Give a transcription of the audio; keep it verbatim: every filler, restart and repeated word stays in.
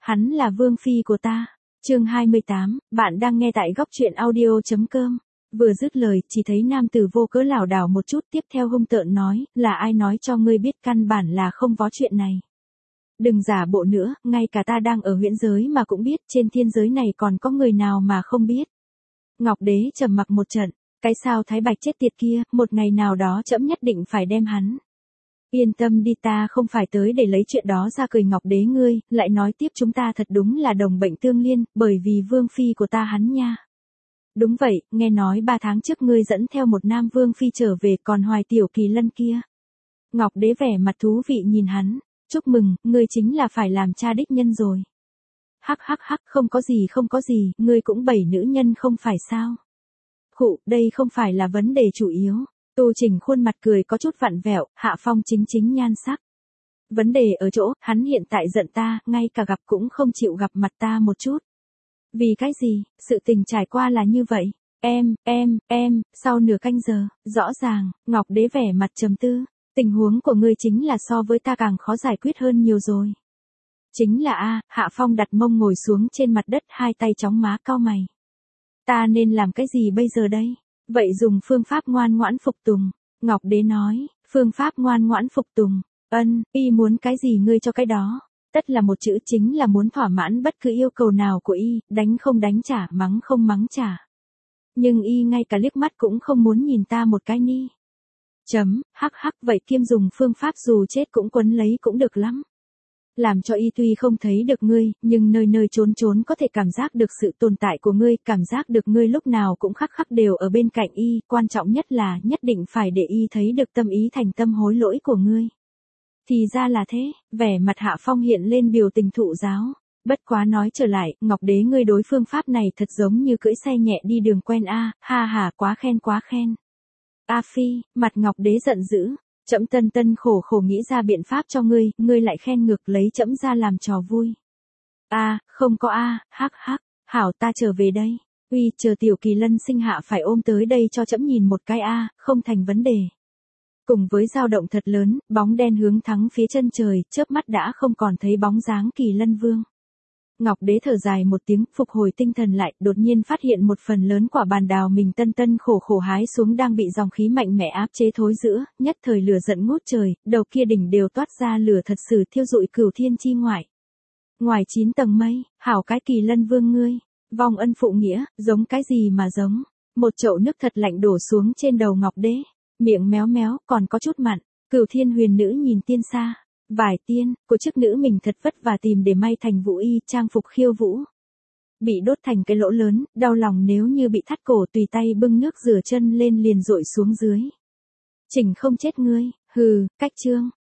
hắn là vương phi của ta. Chương hai mươi tám, bạn đang nghe tại góc truyện audio chấm com. Vừa dứt lời, chỉ thấy nam tử vô cớ lảo đảo một chút, tiếp theo hung tợn nói, là ai nói cho ngươi biết căn bản là không có chuyện này. Đừng giả bộ nữa, ngay cả ta đang ở huyễn giới mà cũng biết, trên thiên giới này còn có người nào mà không biết. Ngọc Đế trầm mặc một trận, cái sao Thái Bạch chết tiệt kia, một ngày nào đó trẫm nhất định phải đem hắn. Yên tâm đi, ta không phải tới để lấy chuyện đó ra cười. Ngọc Đế ngươi, lại nói tiếp, chúng ta thật đúng là đồng bệnh tương liên, bởi vì vương phi của ta hắn nha. Đúng vậy, nghe nói ba tháng trước ngươi dẫn theo một nam vương phi trở về, còn Hoài Tiểu Kỳ Lân kia. Ngọc Đế vẻ mặt thú vị nhìn hắn, chúc mừng, ngươi chính là phải làm cha đích nhân rồi. Hắc hắc hắc, không có gì không có gì, ngươi cũng bảy nữ nhân không phải sao. Khụ, đây không phải là vấn đề chủ yếu. Tu Trình khuôn mặt cười có chút vặn vẹo, Hạ Phong chính chính nhan sắc. Vấn đề ở chỗ, hắn hiện tại giận ta, ngay cả gặp cũng không chịu gặp mặt ta một chút. Vì cái gì, sự tình trải qua là như vậy. Em, em, em, sau nửa canh giờ, rõ ràng, Ngọc Đế vẻ mặt trầm tư. Tình huống của ngươi chính là so với ta càng khó giải quyết hơn nhiều rồi. Chính là a, Hạ Phong đặt mông ngồi xuống trên mặt đất, hai tay chóng má cau mày. Ta nên làm cái gì bây giờ đây? Vậy dùng phương pháp ngoan ngoãn phục tùng. Ngọc Đế nói, phương pháp ngoan ngoãn phục tùng. Ân, y muốn cái gì ngươi cho cái đó. Tất là một chữ, chính là muốn thỏa mãn bất cứ yêu cầu nào của y, đánh không đánh trả, mắng không mắng trả. Nhưng y ngay cả liếc mắt cũng không muốn nhìn ta một cái ni. Chấm, hắc hắc, vậy kiêm dùng phương pháp dù chết cũng quấn lấy cũng được lắm. Làm cho y tuy không thấy được ngươi, nhưng nơi nơi trốn trốn có thể cảm giác được sự tồn tại của ngươi, cảm giác được ngươi lúc nào cũng khắc khắc đều ở bên cạnh y, quan trọng nhất là nhất định phải để y thấy được tâm ý thành tâm hối lỗi của ngươi. Thì ra là thế, vẻ mặt Hạ Phong hiện lên biểu tình thụ giáo. Bất quá nói trở lại, Ngọc Đế ngươi đối phương pháp này thật giống như cưỡi xe nhẹ đi đường quen a, ha ha, quá khen quá khen. A Phi, mặt Ngọc Đế giận dữ. Trẫm tân tân khổ khổ nghĩ ra biện pháp cho ngươi, ngươi lại khen ngược lấy trẫm ra làm trò vui. A, à, không có a, à, hắc hắc, hảo ta trở về đây. Uy, chờ Tiểu Kỳ Lân sinh hạ phải ôm tới đây cho trẫm nhìn một cái a, à, không thành vấn đề. Cùng với dao động thật lớn, bóng đen hướng thẳng phía chân trời, chớp mắt đã không còn thấy bóng dáng Kỳ Lân Vương. Ngọc Đế thở dài một tiếng, phục hồi tinh thần lại, đột nhiên phát hiện một phần lớn quả bàn đào mình tân tân khổ khổ hái xuống đang bị dòng khí mạnh mẽ áp chế thối rữa, nhất thời lửa giận ngút trời, đầu kia đỉnh đều toát ra lửa thật sự thiêu rụi cửu thiên chi ngoại. Ngoài chín tầng mây, hảo cái Kỳ Lân Vương ngươi, vong ân phụ nghĩa, giống cái gì mà giống. Một chậu nước thật lạnh đổ xuống trên đầu Ngọc Đế, miệng méo méo, còn có chút mặn. Cửu Thiên Huyền Nữ nhìn tiên xa. Vải tiên, của chức nữ mình thật vất vả tìm để may thành vũ y, trang phục khiêu vũ. Bị đốt thành cái lỗ lớn, đau lòng nếu như bị thắt cổ, tùy tay bưng nước rửa chân lên liền dội xuống dưới. Chỉnh không chết ngươi, hừ, cách trương.